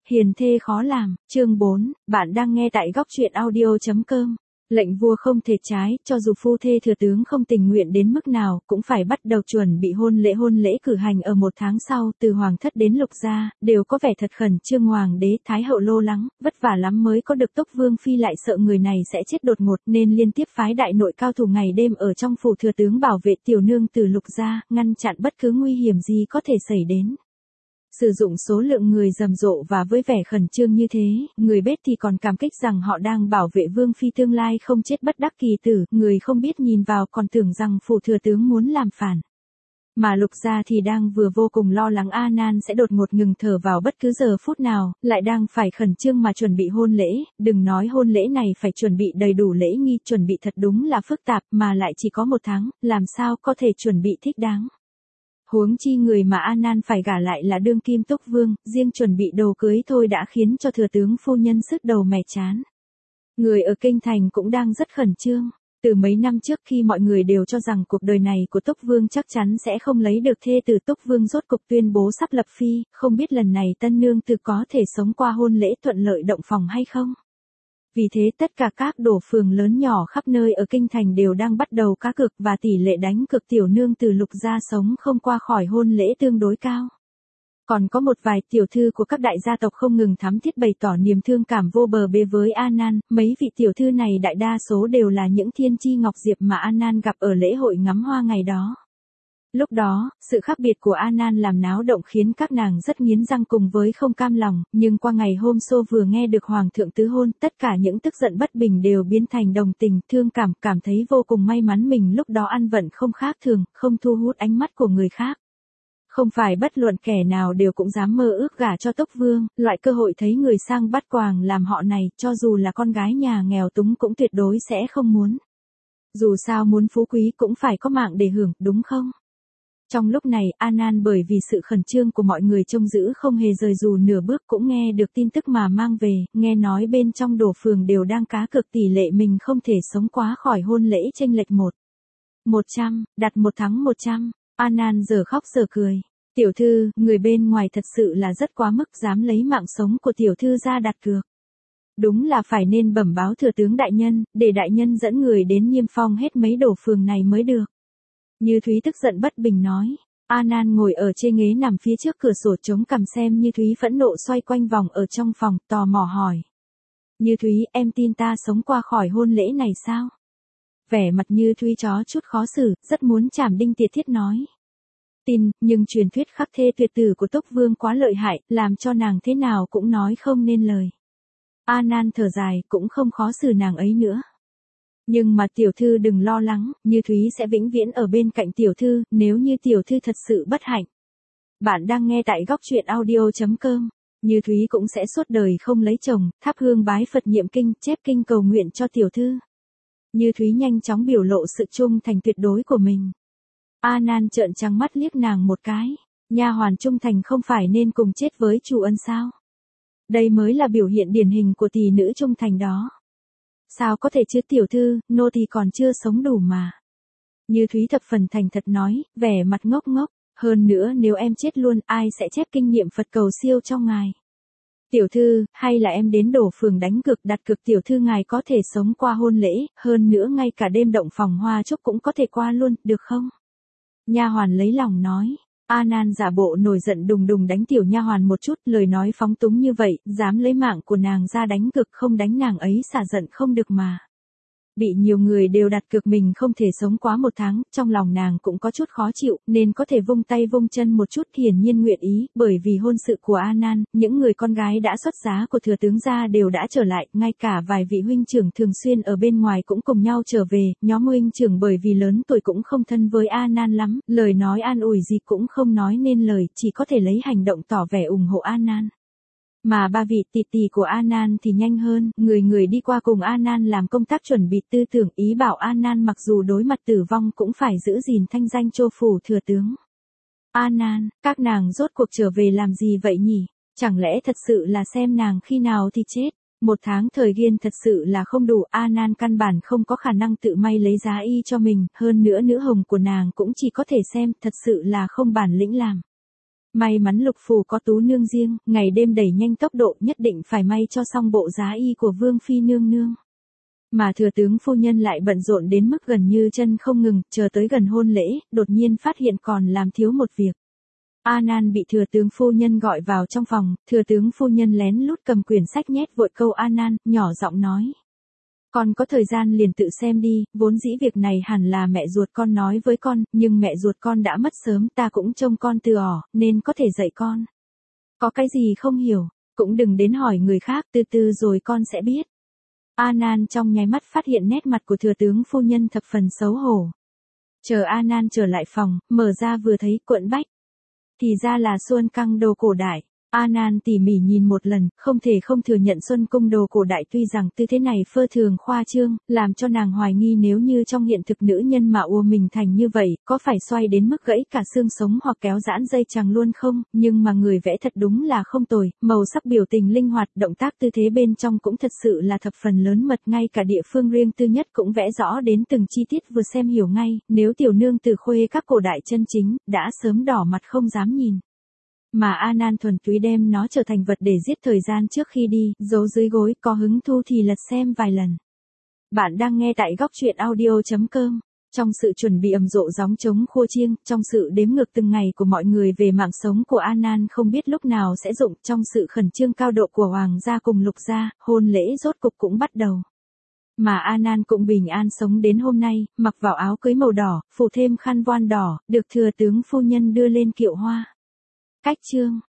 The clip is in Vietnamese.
Hiền thê khó làm, chương 4, bạn đang nghe tại góc truyện audio.com. Lệnh vua không thể trái, cho dù phu thê thừa tướng không tình nguyện đến mức nào, cũng phải bắt đầu chuẩn bị hôn lễ cử hành ở một tháng sau, từ hoàng thất đến lục gia, đều có vẻ thật khẩn trương. Hoàng đế, thái hậu lo lắng, vất vả lắm mới có được Túc Vương Phi, lại sợ người này sẽ chết đột ngột nên liên tiếp phái đại nội cao thủ ngày đêm ở trong phủ thừa tướng bảo vệ tiểu nương từ lục gia, ngăn chặn bất cứ nguy hiểm gì có thể xảy đến. Sử dụng số lượng người rầm rộ và với vẻ khẩn trương như thế, người bếp thì còn cảm kích rằng họ đang bảo vệ Vương Phi tương lai không chết bất đắc kỳ tử, người không biết nhìn vào còn tưởng rằng phủ thừa tướng muốn làm phản. Mà lục gia thì đang vừa vô cùng lo lắng A Nan sẽ đột ngột ngừng thở vào bất cứ giờ phút nào, lại đang phải khẩn trương mà chuẩn bị hôn lễ, đừng nói hôn lễ này phải chuẩn bị đầy đủ lễ nghi, chuẩn bị thật đúng là phức tạp mà lại chỉ có một tháng, làm sao có thể chuẩn bị thích đáng. Huống chi người mà A Nan phải gả lại là đương kim Túc Vương, riêng chuẩn bị đồ cưới thôi đã khiến cho thừa tướng phu nhân sứt đầu mẻ chán. Người ở kinh thành cũng đang rất khẩn trương. Từ mấy năm trước khi mọi người đều cho rằng cuộc đời này của Túc Vương chắc chắn sẽ không lấy được thê tử, Túc Vương rốt cục tuyên bố sắp lập phi, không biết lần này tân nương tử có thể sống qua hôn lễ thuận lợi động phòng hay không. Vì thế tất cả các đổ phường lớn nhỏ khắp nơi ở kinh thành đều đang bắt đầu cá cược và tỷ lệ đánh cược tiểu nương từ lục gia sống không qua khỏi hôn lễ tương đối cao. Còn có một vài tiểu thư của các đại gia tộc không ngừng thắm thiết bày tỏ niềm thương cảm vô bờ bê với A Nan, mấy vị tiểu thư này đại đa số đều là những thiên chi ngọc diệp mà A Nan gặp ở lễ hội ngắm hoa ngày đó. Lúc đó, sự khác biệt của A Nan làm náo động khiến các nàng rất nghiến răng cùng với không cam lòng, nhưng qua ngày hôm sau vừa nghe được hoàng thượng tứ hôn, tất cả những tức giận bất bình đều biến thành đồng tình, thương cảm, cảm thấy vô cùng may mắn mình lúc đó ăn vận không khác thường, không thu hút ánh mắt của người khác. Không phải bất luận kẻ nào đều cũng dám mơ ước gả cho Túc Vương, loại cơ hội thấy người sang bắt quàng làm họ này, cho dù là con gái nhà nghèo túng cũng tuyệt đối sẽ không muốn. Dù sao muốn phú quý cũng phải có mạng để hưởng, đúng không? Trong lúc này, A Nan bởi vì sự khẩn trương của mọi người trông giữ không hề rời dù nửa bước, cũng nghe được tin tức mà mang về, nghe nói bên trong đổ phường đều đang cá cược tỷ lệ mình không thể sống quá khỏi hôn lễ chênh lệch 100, đặt 1 thắng 100, A Nan giờ khóc giờ cười. Tiểu thư, người bên ngoài thật sự là rất quá mức, dám lấy mạng sống của tiểu thư ra đặt cược. Đúng là phải nên bẩm báo thừa tướng đại nhân, để đại nhân dẫn người đến niêm phong hết mấy đổ phường này mới được. Như Thúy tức giận bất bình nói. A Nan ngồi ở trên ghế nằm phía trước cửa sổ chống cằm xem Như Thúy phẫn nộ xoay quanh vòng ở trong phòng, tò mò hỏi. Như Thúy, em tin ta sống qua khỏi hôn lễ này sao? Vẻ mặt Như Thúy chó chút khó xử, rất muốn chảm đinh tiệt thiết nói. Tin, nhưng truyền thuyết khắc thê tuyệt tử của Túc Vương quá lợi hại, làm cho nàng thế nào cũng nói không nên lời. A Nan thở dài, cũng không khó xử nàng ấy nữa. Nhưng mà tiểu thư đừng lo lắng, Như Thúy sẽ vĩnh viễn ở bên cạnh tiểu thư, nếu như tiểu thư thật sự bất hạnh. Bạn đang nghe tại góc truyện audio.com. Như Thúy cũng sẽ suốt đời không lấy chồng, thắp hương bái Phật niệm kinh, chép kinh cầu nguyện cho tiểu thư. Như Thúy nhanh chóng biểu lộ sự trung thành tuyệt đối của mình. A Nan trợn trắng mắt liếc nàng một cái. Nha hoàn trung thành không phải nên cùng chết với chủ ân sao? Đây mới là biểu hiện điển hình của tỷ nữ trung thành đó. Sao có thể chứ tiểu thư, nô tỳ còn chưa sống đủ mà. Như Thúy thập phần thành thật nói, vẻ mặt ngốc ngốc. Hơn nữa nếu em chết luôn, ai sẽ chép kinh nghiệm Phật cầu siêu cho ngài? Tiểu thư, hay là em đến đổ phường đánh cược đặt cược tiểu thư ngài có thể sống qua hôn lễ, hơn nữa ngay cả đêm động phòng hoa chúc cũng có thể qua luôn, được không? Nha hoàn lấy lòng nói. A Nan giả bộ nổi giận đùng đùng đánh tiểu nha hoàn một chút, lời nói phóng túng như vậy, dám lấy mạng của nàng ra đánh cược, không đánh nàng ấy xả giận không được mà. Bị nhiều người đều đặt cược mình không thể sống quá 1 tháng, trong lòng nàng cũng có chút khó chịu, nên có thể vung tay vung chân một chút, hiển nhiên nguyện ý, bởi vì hôn sự của A Nan, những người con gái đã xuất giá của thừa tướng gia đều đã trở lại, ngay cả vài vị huynh trưởng thường xuyên ở bên ngoài cũng cùng nhau trở về, nhóm huynh trưởng bởi vì lớn tuổi cũng không thân với A Nan lắm, lời nói an ủi gì cũng không nói nên lời, chỉ có thể lấy hành động tỏ vẻ ủng hộ A Nan. Mà ba vị tỷ tỷ của A Nan thì nhanh hơn, người đi qua cùng A Nan làm công tác chuẩn bị tư tưởng, ý bảo A Nan mặc dù đối mặt tử vong cũng phải giữ gìn thanh danh cho phủ thừa tướng. A Nan, các nàng rốt cuộc trở về làm gì vậy nhỉ? Chẳng lẽ thật sự là xem nàng khi nào thì chết? 1 tháng thời gian thật sự là không đủ, A Nan căn bản không có khả năng tự may lấy giá y cho mình, hơn nữa nữ hồng của nàng cũng chỉ có thể xem, thật sự là không bản lĩnh làm. May mắn lục phủ có tú nương riêng, ngày đêm đẩy nhanh tốc độ nhất định phải may cho xong bộ giá y của Vương Phi nương nương. Mà thừa tướng phu nhân lại bận rộn đến mức gần như chân không ngừng, chờ tới gần hôn lễ, đột nhiên phát hiện còn làm thiếu một việc. A Nan bị thừa tướng phu nhân gọi vào trong phòng, thừa tướng phu nhân lén lút cầm quyển sách nhét vội câu A Nan, nhỏ giọng nói. Con có thời gian liền tự xem đi, vốn dĩ việc này hẳn là mẹ ruột con nói với con, nhưng mẹ ruột con đã mất sớm, ta cũng trông con từ ỏ, nên có thể dạy con. Có cái gì không hiểu, cũng đừng đến hỏi người khác, từ từ rồi con sẽ biết. A Nan trong nháy mắt phát hiện nét mặt của thừa tướng phu nhân thập phần xấu hổ. Chờ A Nan trở lại phòng, mở ra vừa thấy cuộn bách. Thì ra là Xuân Căng đồ cổ đại. A Nan tỉ mỉ nhìn một lần, không thể không thừa nhận Xuân Cung đồ cổ đại tuy rằng tư thế này phơ thường khoa trương, làm cho nàng hoài nghi nếu như trong hiện thực nữ nhân mà ùa mình thành như vậy, có phải xoay đến mức gãy cả xương sống hoặc kéo giãn dây chằng luôn không, nhưng mà người vẽ thật đúng là không tồi, màu sắc biểu tình linh hoạt, động tác tư thế bên trong cũng thật sự là thập phần lớn mật, ngay cả địa phương riêng tư nhất cũng vẽ rõ đến từng chi tiết vừa xem hiểu ngay, nếu tiểu nương từ khuê các cổ đại chân chính, đã sớm đỏ mặt không dám nhìn. Mà A Nan thuần túy đem nó trở thành vật để giết thời gian trước khi đi, giấu dưới gối, có hứng thu thì lật xem vài lần. Bạn đang nghe tại góc truyện audio.com. Trong sự chuẩn bị ầm rộ gióng trống khua chiêng, trong sự đếm ngược từng ngày của mọi người về mạng sống của A Nan không biết lúc nào sẽ dụng, trong sự khẩn trương cao độ của Hoàng gia cùng Lục gia, hôn lễ rốt cục cũng bắt đầu. Mà A Nan cũng bình an sống đến hôm nay, mặc vào áo cưới màu đỏ, phủ thêm khăn voan đỏ, được thừa tướng phu nhân đưa lên kiệu hoa. Cách chương